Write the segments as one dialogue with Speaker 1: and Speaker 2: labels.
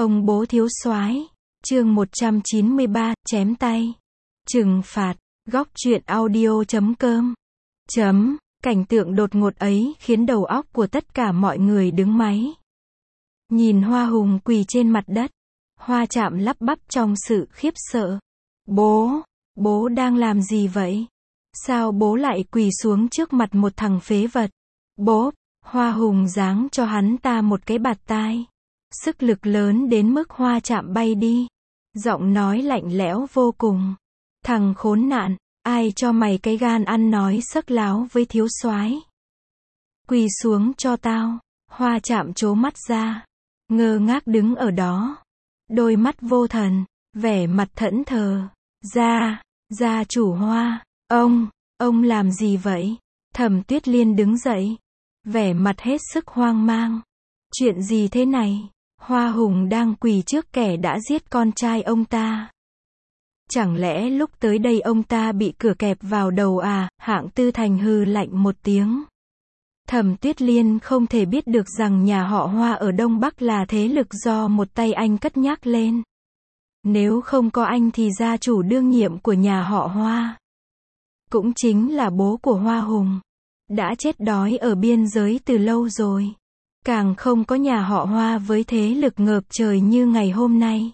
Speaker 1: Ông bố thiếu soái. Chương 193, chém tay. Trừng phạt. Góc truyện audio.com. Cảnh tượng đột ngột ấy khiến đầu óc của tất cả mọi người đứng máy. Nhìn Hoa Hùng quỳ trên mặt đất, Hoa Trạm lắp bắp trong sự khiếp sợ. Bố đang làm gì vậy? Sao bố lại quỳ xuống trước mặt một thằng phế vật? Hoa Hùng giáng cho hắn ta một cái bạt tai. Sức lực lớn đến mức Hoa Trạm bay đi. Giọng nói lạnh lẽo vô cùng. Thằng khốn nạn, ai cho mày cái gan ăn nói sấc láo với thiếu soái? Quỳ xuống cho tao. Hoa Trạm trố mắt ra, ngơ ngác đứng ở đó. Đôi mắt vô thần, vẻ mặt thẫn thờ. Gia chủ Hoa, ông làm gì vậy? Thẩm Tuyết Liên đứng dậy, vẻ mặt hết sức hoang mang. Chuyện gì thế này? Hoa Hùng đang quỳ trước kẻ đã giết con trai ông ta. Chẳng lẽ lúc tới đây ông ta bị cửa kẹp vào đầu à? Hạng Tư Thành hừ lạnh một tiếng. Thẩm Tuyết Liên không thể biết được rằng nhà họ Hoa ở Đông Bắc là thế lực do một tay anh cất nhắc lên. Nếu không có anh thì gia chủ đương nhiệm của nhà họ Hoa, cũng chính là bố của Hoa Hùng, đã chết đói ở biên giới từ lâu rồi. Càng không có nhà họ Hoa với thế lực ngập trời như ngày hôm nay.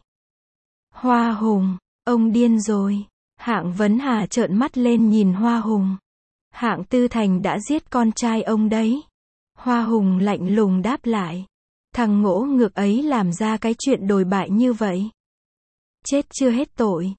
Speaker 1: Hoa Hùng, ông điên rồi. Hạng Vấn Hà trợn mắt lên nhìn Hoa Hùng. Hạng Tư Thành đã giết con trai ông đấy. Hoa Hùng lạnh lùng đáp lại. Thằng ngỗ ngược ấy làm ra cái chuyện đồi bại như vậy. Chết chưa hết tội.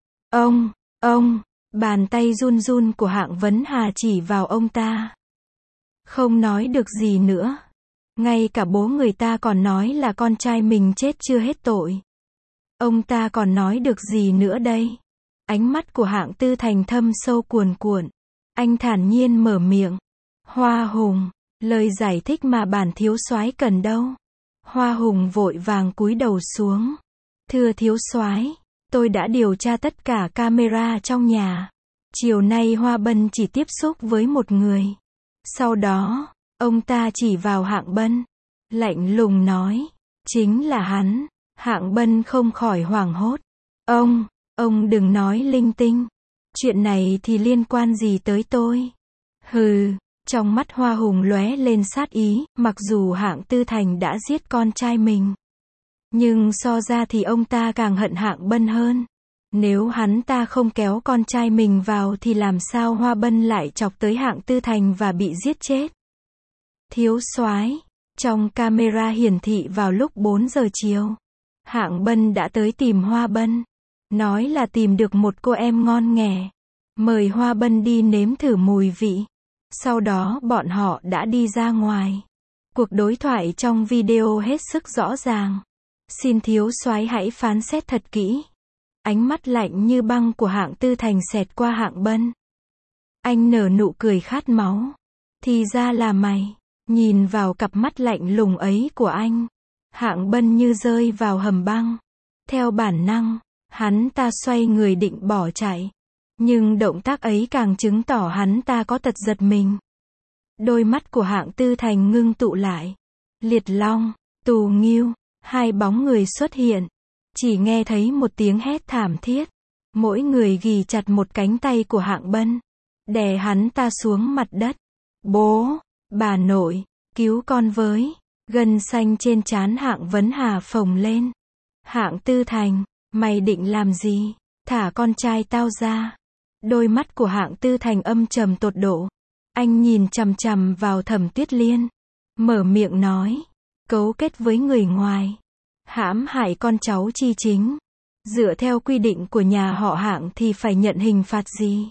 Speaker 1: Ông, bàn tay run run của Hạng Vấn Hà chỉ vào ông ta. Không nói được gì nữa. Ngay cả bố người ta còn nói là con trai mình chết chưa hết tội. Ông ta còn nói được gì nữa đây? Ánh mắt của Hạng Tư Thành thâm sâu cuồn cuộn. Anh thản nhiên mở miệng. Hoa Hùng, lời giải thích mà bản thiếu soái cần đâu? Hoa Hùng vội vàng cúi đầu xuống. Thưa thiếu soái, tôi đã điều tra tất cả camera trong nhà. Chiều nay Hoa Bân chỉ tiếp xúc với một người. Sau đó, ông ta chỉ vào Hạng Bân, lạnh lùng nói, chính là hắn. Hạng Bân không khỏi hoảng hốt. Ông đừng nói linh tinh. Chuyện này thì liên quan gì tới tôi? Hừ, trong mắt Hoa Hùng lóe lên sát ý, mặc dù Hạng Tư Thành đã giết con trai mình, nhưng so ra thì ông ta càng hận Hạng Bân hơn. Nếu hắn ta không kéo con trai mình vào thì làm sao Hoa Bân lại chọc tới Hạng Tư Thành và bị giết chết? Thiếu soái, trong camera hiển thị vào lúc 4 giờ chiều, Hạng Bân đã tới tìm Hoa Bân, nói là tìm được một cô em ngon nghẻ, mời Hoa Bân đi nếm thử mùi vị. Sau đó bọn họ đã đi ra ngoài. Cuộc đối thoại trong video hết sức rõ ràng. Xin thiếu soái hãy phán xét thật kỹ. Ánh mắt lạnh như băng của Hạng Tư Thành xẹt qua Hạng Bân. Anh nở nụ cười khát máu. Thì ra là mày. Nhìn vào cặp mắt lạnh lùng ấy của anh, Hạng Bân như rơi vào hầm băng. Theo bản năng, hắn ta xoay người định bỏ chạy. Nhưng động tác ấy càng chứng tỏ hắn ta có tật giật mình. Đôi mắt của Hạng Tư Thành ngưng tụ lại. Liệt Long, Tù Nghiêu, hai bóng người xuất hiện. Chỉ nghe thấy một tiếng hét thảm thiết. Mỗi người ghì chặt một cánh tay của Hạng Bân, đè hắn ta xuống mặt đất. Bố, bà nội, cứu con với. Gân xanh trên trán Hạng Vấn Hà phồng lên. Hạng Tư Thành, mày định làm gì? Thả con trai tao ra. Đôi mắt của Hạng Tư Thành âm trầm tột độ. Anh nhìn chằm chằm vào Thẩm Tuyết Liên, mở miệng nói, cấu kết với người ngoài, hãm hại con cháu Chi Chính. Dựa theo quy định của nhà họ Hạng thì phải nhận hình phạt gì?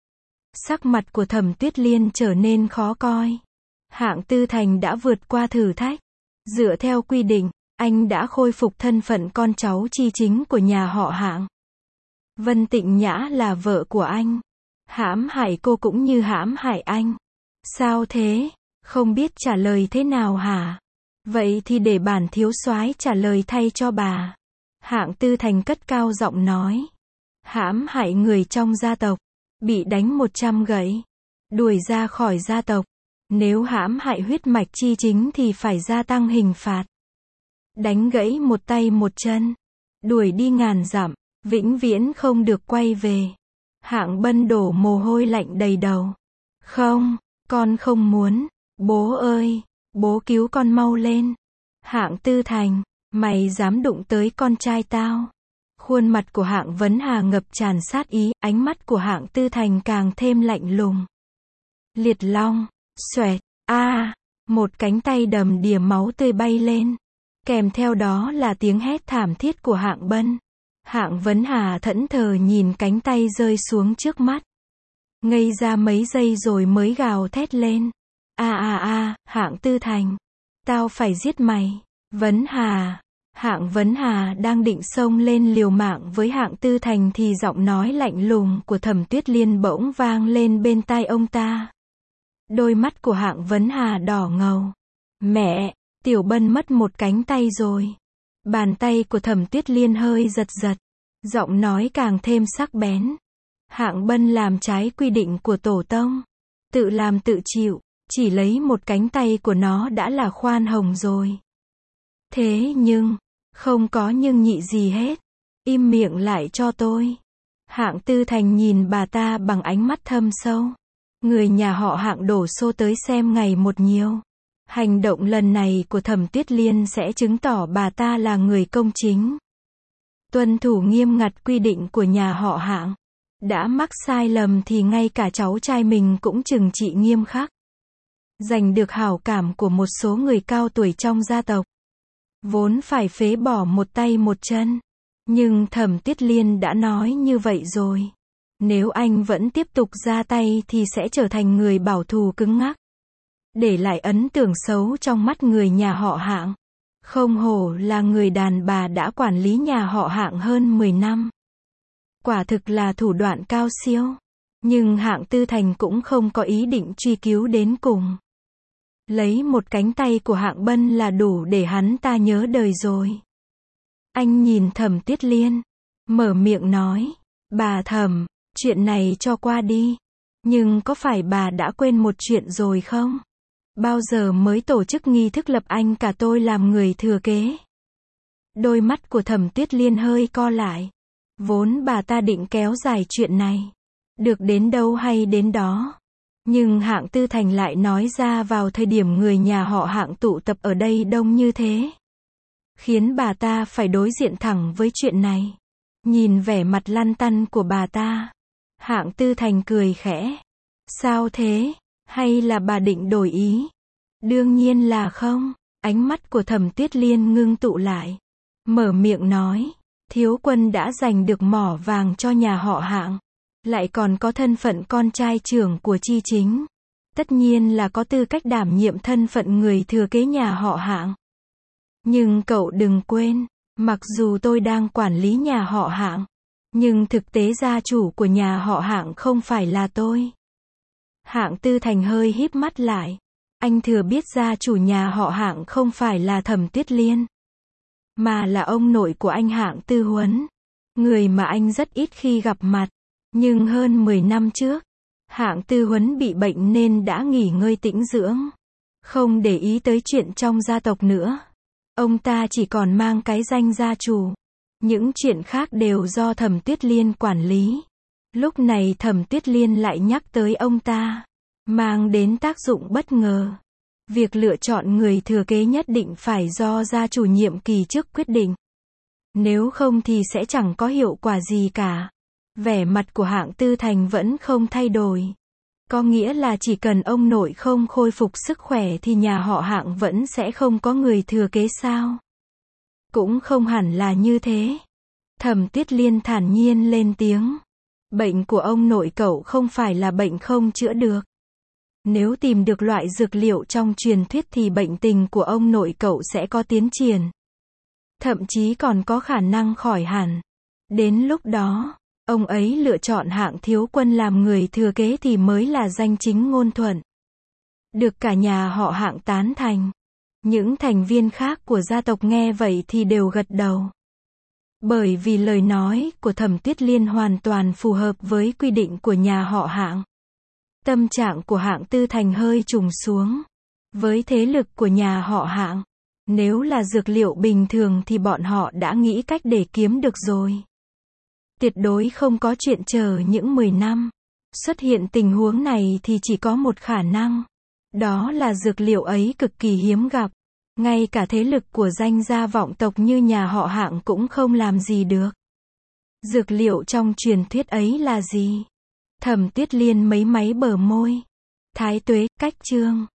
Speaker 1: Sắc mặt của Thẩm Tuyết Liên trở nên khó coi. Hạng Tư Thành đã vượt qua thử thách. Dựa theo quy định, anh đã khôi phục thân phận con cháu Chi Chính của nhà họ Hạng. Vân Tịnh Nhã là vợ của anh. Hãm hại cô cũng như hãm hại anh. Sao thế? Không biết trả lời thế nào hả? Vậy thì để bản thiếu soái trả lời thay cho bà. Hạng Tư Thành cất cao giọng nói. Hãm hại người trong gia tộc, bị đánh 100 gậy, đuổi ra khỏi gia tộc. Nếu hãm hại huyết mạch Chi Chính thì phải gia tăng hình phạt. đánh gãy một tay một chân, đuổi đi ngàn dặm, vĩnh viễn không được quay về. Hạng Bân đổ mồ hôi lạnh đầy đầu. Không, con không muốn, bố ơi, bố cứu con mau lên. Hạng Tư Thành, mày dám đụng tới con trai tao. Khuôn mặt của Hạng Vấn Hà ngập tràn sát ý, ánh mắt của Hạng Tư Thành càng thêm lạnh lùng. Liệt Long, xoẹt, một cánh tay đầm đìa máu tươi bay lên. Kèm theo đó là tiếng hét thảm thiết của Hạng Bân. Hạng Vấn Hà thẫn thờ nhìn cánh tay rơi xuống trước mắt. Ngây ra mấy giây rồi mới gào thét lên. Hạng Tư Thành, tao phải giết mày. Vấn Hà. Hạng Vấn Hà đang định xông lên liều mạng với Hạng Tư Thành thì giọng nói lạnh lùng của Thẩm Tuyết Liên bỗng vang lên bên tai ông ta. Đôi mắt của Hạng Vấn Hà đỏ ngầu. Mẹ, Tiểu Bân mất một cánh tay rồi. Bàn tay của Thẩm Tuyết Liên hơi giật giật. Giọng nói càng thêm sắc bén. Hạng Bân làm trái quy định của tổ tông. Tự làm tự chịu. Chỉ lấy một cánh tay của nó đã là khoan hồng rồi. Thế nhưng, không có nhưng nhị gì hết. Im miệng lại cho tôi. Hạng Tư Thành nhìn bà ta bằng ánh mắt thâm sâu. Người nhà họ Hạng đổ xô tới xem ngày một nhiều. Hành động lần này của Thẩm Tuyết Liên sẽ chứng tỏ bà ta là người công chính. Tuân thủ nghiêm ngặt quy định của nhà họ Hạng. Đã mắc sai lầm thì ngay cả cháu trai mình cũng trừng trị nghiêm khắc. Giành được hảo cảm của một số người cao tuổi trong gia tộc. Vốn phải phế bỏ một tay một chân. Nhưng Thẩm Tuyết Liên đã nói như vậy rồi. Nếu anh vẫn tiếp tục ra tay thì sẽ trở thành người bảo thù cứng ngắc. Để lại ấn tượng xấu trong mắt người nhà họ Hạng. Không hổ là người đàn bà đã quản lý nhà họ Hạng hơn 10 năm. Quả thực là thủ đoạn cao siêu. Nhưng Hạng Tư Thành cũng không có ý định truy cứu đến cùng. Lấy một cánh tay của Hạng Bân là đủ để hắn ta nhớ đời rồi. Anh nhìn Thẩm Tuyết Liên, mở miệng nói, bà Thẩm, chuyện này cho qua đi. Nhưng có phải bà đã quên một chuyện rồi không? Bao giờ mới tổ chức nghi thức lập anh cả tôi làm người thừa kế? Đôi mắt của Thẩm Tuyết Liên hơi co lại. Vốn bà ta định kéo dài chuyện này. Được đến đâu hay đến đó. Nhưng Hạng Tư Thành lại nói ra vào thời điểm người nhà họ Hạng tụ tập ở đây đông như thế. Khiến bà ta phải đối diện thẳng với chuyện này. Nhìn vẻ mặt lăn tăn của bà ta. Hạng Tư Thành cười khẽ. Sao thế? Hay là bà định đổi ý? Đương nhiên là không. Ánh mắt của Thẩm Tuyết Liên ngưng tụ lại. Mở miệng nói. Thiếu Quân đã giành được mỏ vàng cho nhà họ Hạng. Lại còn có thân phận con trai trưởng của Chi Chính. Tất nhiên là có tư cách đảm nhiệm thân phận người thừa kế nhà họ Hạng. Nhưng cậu đừng quên, mặc dù tôi đang quản lý nhà họ Hạng, nhưng thực tế gia chủ của nhà họ Hạng không phải là tôi. Hạng Tư Thành hơi híp mắt lại. Anh thừa biết gia chủ nhà họ Hạng không phải là Thẩm Tuyết Liên, mà là ông nội của anh Hạng Tư Huấn. Người mà anh rất ít khi gặp mặt. Nhưng hơn 10 năm trước, Hạng Tư Huấn bị bệnh nên đã nghỉ ngơi tĩnh dưỡng. Không để ý tới chuyện trong gia tộc nữa. Ông ta chỉ còn mang cái danh gia chủ. Những chuyện khác đều do Thẩm Tuyết Liên quản lý. Lúc này Thẩm Tuyết Liên lại nhắc tới ông ta. Mang đến tác dụng bất ngờ. Việc lựa chọn người thừa kế nhất định phải do gia chủ nhiệm kỳ trước quyết định. Nếu không thì sẽ chẳng có hiệu quả gì cả. Vẻ mặt của Hạng Tư Thành vẫn không thay đổi. Có nghĩa là chỉ cần ông nội không khôi phục sức khỏe thì nhà họ Hạng vẫn sẽ không có người thừa kế sao? Cũng không hẳn là như thế. Thẩm Tuyết Liên thản nhiên lên tiếng. Bệnh của ông nội cậu không phải là bệnh không chữa được. Nếu tìm được loại dược liệu trong truyền thuyết thì bệnh tình của ông nội cậu sẽ có tiến triển. Thậm chí còn có khả năng khỏi hẳn. Đến lúc đó, ông ấy lựa chọn Hạng Thiếu Quân làm người thừa kế thì mới là danh chính ngôn thuận. Được cả nhà họ Hạng tán thành. Những thành viên khác của gia tộc nghe vậy thì đều gật đầu. Bởi vì lời nói của Thẩm Tuyết Liên hoàn toàn phù hợp với quy định của nhà họ Hạng. Tâm trạng của Hạng Tư Thành hơi trùng xuống. Với thế lực của nhà họ Hạng, Nếu là dược liệu bình thường thì bọn họ đã nghĩ cách để kiếm được rồi. Tuyệt đối không có chuyện chờ những 10 năm. Xuất hiện tình huống này thì chỉ có một khả năng. Đó là dược liệu ấy cực kỳ hiếm gặp. Ngay cả thế lực của danh gia vọng tộc như nhà họ Hạng cũng không làm gì được. Dược liệu trong truyền thuyết ấy là gì? Thẩm Tuyết Liên mấy máy bờ môi. Thái Tuế, cách chương.